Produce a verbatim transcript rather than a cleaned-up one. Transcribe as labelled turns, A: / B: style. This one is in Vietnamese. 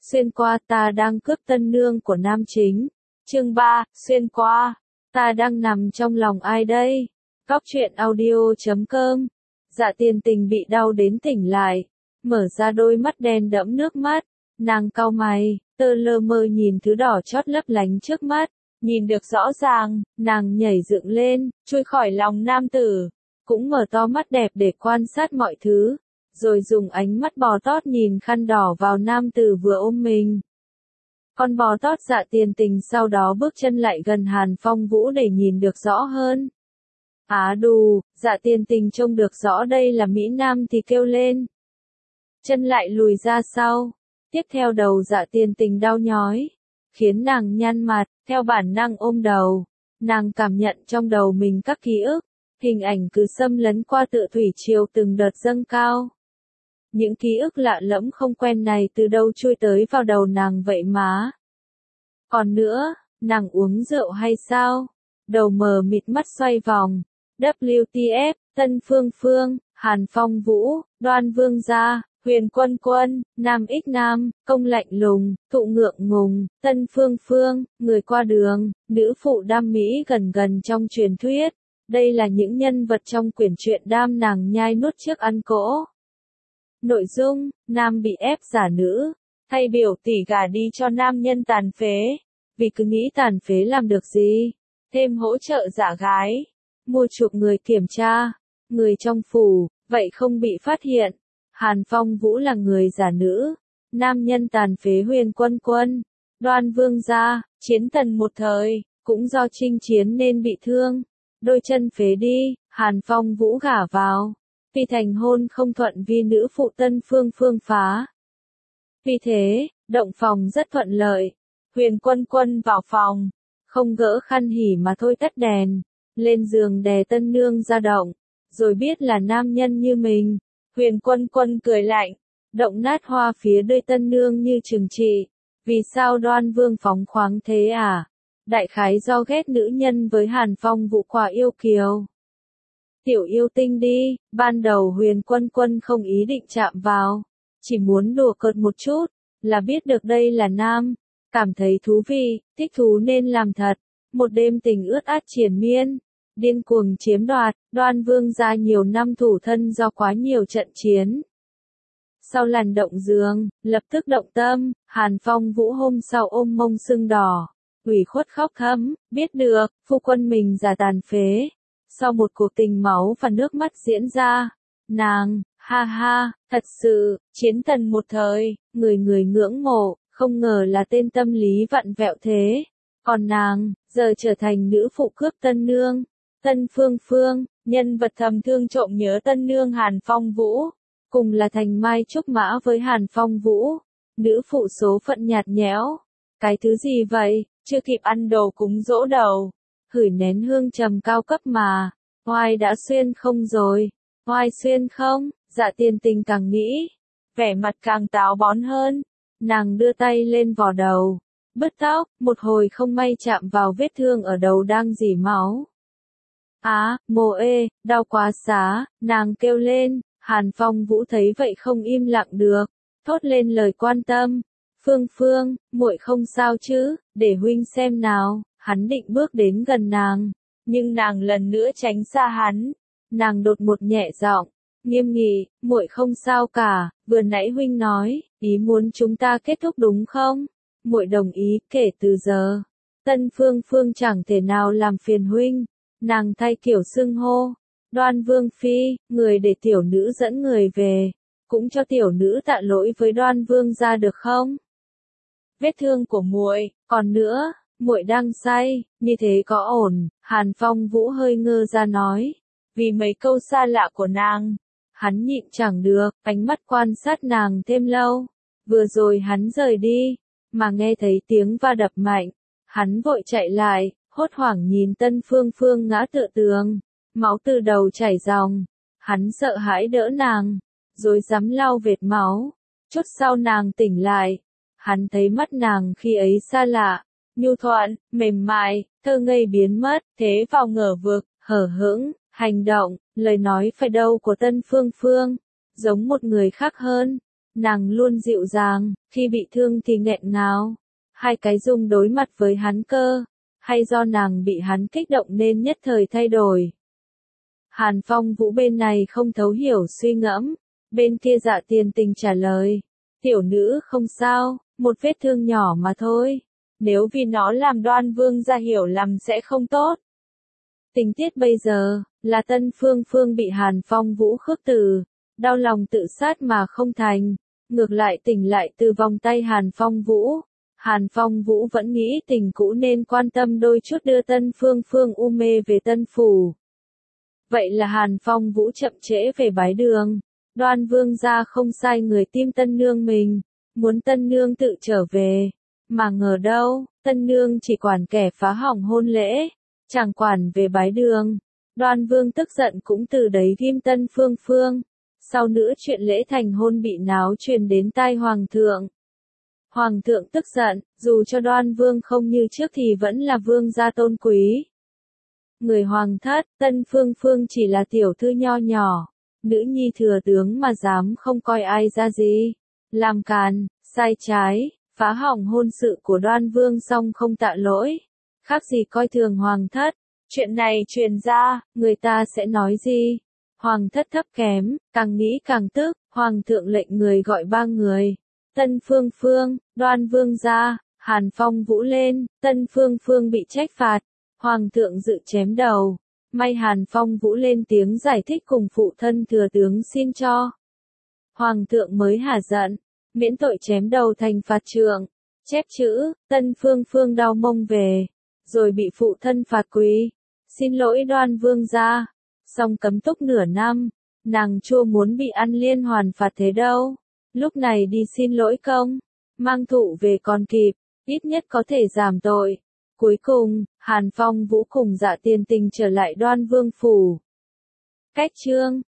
A: xuyên qua ta đang cướp tân nương của nam chính. Chương ba, xuyên qua, ta đang nằm trong lòng ai đây? Cóc truyện audio chấm com. Dạ Tiền Tình bị đau đến tỉnh lại, mở ra đôi mắt đen đẫm nước mắt, nàng cau mày, tơ lơ mơ nhìn thứ đỏ chót lấp lánh trước mắt, nhìn được rõ ràng, nàng nhảy dựng lên, chui khỏi lòng nam tử, cũng mở to mắt đẹp để quan sát mọi thứ, rồi dùng ánh mắt bò tót nhìn khăn đỏ vào nam tử vừa ôm mình. Con bò tót Dạ Tiền Tình sau đó bước chân lại gần Hàn Phong Vũ để nhìn được rõ hơn. Á đù, Dạ Tiền Tình trông được rõ đây là Mỹ Nam thì kêu lên. Chân lại lùi ra sau, tiếp theo đầu Dạ Tiền Tình đau nhói, khiến nàng nhăn mặt, theo bản năng ôm đầu. Nàng cảm nhận trong đầu mình các ký ức, hình ảnh cứ xâm lấn qua tựa thủy triều từng đợt dâng cao. Những ký ức lạ lẫm không quen này từ đâu chui tới vào đầu nàng vậy má. Còn nữa, nàng uống rượu hay sao? Đầu mờ mịt mắt xoay vòng. W T F, Tân Phương Phương, Hàn Phong Vũ, Đoan Vương Gia, Huyền Quân Quân, Nam Ích Nam, Công Lạnh Lùng, Thụ Ngượng Ngùng, Tân Phương Phương, Người Qua Đường, Nữ Phụ Đam Mỹ gần gần trong truyền thuyết. Đây là những nhân vật trong quyển truyện đam nàng nhai nuốt trước ăn cỗ. Nội dung, nam bị ép giả nữ, thay biểu tỷ gả đi cho nam nhân tàn phế, vì cứ nghĩ tàn phế làm được gì, thêm hỗ trợ giả gái, mua chuộc người kiểm tra, người trong phủ, vậy không bị phát hiện. Hàn Phong Vũ là người giả nữ, nam nhân tàn phế Huyền Quân Quân, Đoan Vương Gia, chiến thần một thời, cũng do chinh chiến nên bị thương, đôi chân phế đi, Hàn Phong Vũ gả vào. Vì thành hôn không thuận vì nữ phụ Tân Phương Phương phá. Vì thế, động phòng rất thuận lợi. Huyền Quân Quân vào phòng, không gỡ khăn hỉ mà thôi tắt đèn, lên giường đè tân nương ra động, rồi biết là nam nhân như mình. Huyền Quân Quân cười lạnh, động nát hoa phía đôi tân nương như trừng trị. Vì sao Đoan Vương phóng khoáng thế à? Đại khái do ghét nữ nhân với Hàn Phong Vũ quá yêu kiều. Tiểu yêu tinh đi, ban đầu Huyền Quân Quân không ý định chạm vào, chỉ muốn đùa cợt một chút, là biết được đây là nam, cảm thấy thú vị, thích thú nên làm thật, một đêm tình ướt át triền miên, điên cuồng chiếm đoạt, Đoan Vương Gia nhiều năm thủ thân do quá nhiều trận chiến. Sau lần động giường, lập tức động tâm, Hàn Phong Vũ hôm sau ôm mông sưng đỏ, ủy khuất khóc thấm, biết được, phu quân mình già tàn phế. Sau một cuộc tình máu và nước mắt diễn ra, nàng, ha ha, thật sự, chiến thần một thời, người người ngưỡng mộ, không ngờ là tên tâm lý vặn vẹo thế. Còn nàng, giờ trở thành nữ phụ cướp tân nương, Tân Phương Phương, nhân vật thầm thương trộm nhớ tân nương Hàn Phong Vũ, cùng là thành mai trúc mã với Hàn Phong Vũ, nữ phụ số phận nhạt nhẽo. Cái thứ gì vậy, chưa kịp ăn đồ cúng dỗ đầu. Hửi nén hương trầm cao cấp mà, oai đã xuyên không rồi, oai xuyên không, Dạ Tiền Tình càng nghĩ, vẻ mặt càng táo bón hơn, nàng đưa tay lên vò đầu, bứt tóc, một hồi không may chạm vào vết thương ở đầu đang rỉ máu. Á, mồ ê, đau quá xá, nàng kêu lên, Hàn Phong Vũ thấy vậy không im lặng được, thốt lên lời quan tâm, Phương Phương, muội không sao chứ, để huynh xem nào. Hắn định bước đến gần nàng, nhưng nàng lần nữa tránh xa hắn. Nàng đột một nhẹ giọng, nghiêm nghị, muội không sao cả, vừa nãy huynh nói, ý muốn chúng ta kết thúc đúng không? Muội đồng ý, kể từ giờ, Tân Phương Phương chẳng thể nào làm phiền huynh. Nàng thay kiểu xưng hô, Đoan Vương phi, người để tiểu nữ dẫn người về, cũng cho tiểu nữ tạ lỗi với Đoan Vương gia được không? Vết thương của muội, còn nữa. Muội đang say, như thế có ổn, Hàn Phong Vũ hơi ngơ ra nói, vì mấy câu xa lạ của nàng, hắn nhịn chẳng được, ánh mắt quan sát nàng thêm lâu, vừa rồi hắn rời đi, mà nghe thấy tiếng va đập mạnh, hắn vội chạy lại, hốt hoảng nhìn Tân Phương Phương ngã tựa tường, máu từ đầu chảy ròng, hắn sợ hãi đỡ nàng, rồi dám lau vệt máu, chút sau nàng tỉnh lại, hắn thấy mắt nàng khi ấy xa lạ. Nhu thuận, mềm mại, thơ ngây biến mất, thế vào ngờ vực, hở hững, hành động, lời nói phải đâu của Tân Phương Phương, giống một người khác hơn, Nàng luôn dịu dàng, khi bị thương thì nghẹn ngào. Hai cái dung đối mặt với hắn cơ, hay do nàng bị hắn kích động nên nhất thời thay đổi. Hàn Phong Vũ bên này không thấu hiểu suy ngẫm, bên kia Dạ Tiền Tình trả lời, tiểu nữ không sao, một vết thương nhỏ mà thôi, nếu vì nó làm Đoan Vương gia hiểu lầm sẽ không tốt. Tình tiết bây giờ, là Tân Phương Phương bị Hàn Phong Vũ khước từ, đau lòng tự sát mà không thành, ngược lại tỉnh lại từ vòng tay Hàn Phong Vũ. Hàn Phong Vũ vẫn nghĩ tình cũ nên quan tâm đôi chút đưa Tân Phương Phương u mê về Tân Phủ. Vậy là Hàn Phong Vũ chậm trễ về bái đường. Đoan Vương gia không sai người tim Tân Nương mình, muốn Tân Nương tự trở về. Mà ngờ đâu, Tân Nương chỉ quản kẻ phá hỏng hôn lễ, chẳng quản về bái đường. Đoan Vương tức giận cũng từ đấy ghim Tân Phương Phương. Sau nữa chuyện lễ thành hôn bị náo truyền đến tai Hoàng thượng. Hoàng thượng tức giận, dù cho Đoan Vương không như trước thì vẫn là vương gia tôn quý. Người hoàng thất, Tân Phương Phương chỉ là tiểu thư nho nhỏ, nữ nhi thừa tướng mà dám không coi ai ra gì. Làm càn, sai trái, phá hỏng hôn sự của Đoan Vương xong không tạ lỗi. Khác gì coi thường hoàng thất, chuyện này truyền ra, người ta sẽ nói gì? Hoàng thất thấp kém, càng nghĩ càng tức, hoàng thượng lệnh người gọi ba người. Tân Phương Phương, Đoan Vương gia, Hàn Phong Vũ lên, Tân Phương Phương bị trách phạt. Hoàng thượng dự chém đầu. May Hàn Phong Vũ lên tiếng giải thích cùng phụ thân thừa tướng xin cho. Hoàng thượng mới hả giận, miễn tội chém đầu thành phạt trượng. Chép chữ, Tân Phương Phương đau mông về, rồi bị phụ thân phạt quỳ. Xin lỗi Đoan Vương gia. Xong cấm túc nửa năm, nàng chua muốn bị ăn liên hoàn phạt thế đâu. Lúc này đi xin lỗi công, mang thụ về còn kịp, ít nhất có thể giảm tội. Cuối cùng, Hàn Phong Vũ cùng Dạ Tiền Tình trở lại Đoan Vương phủ. Cách chương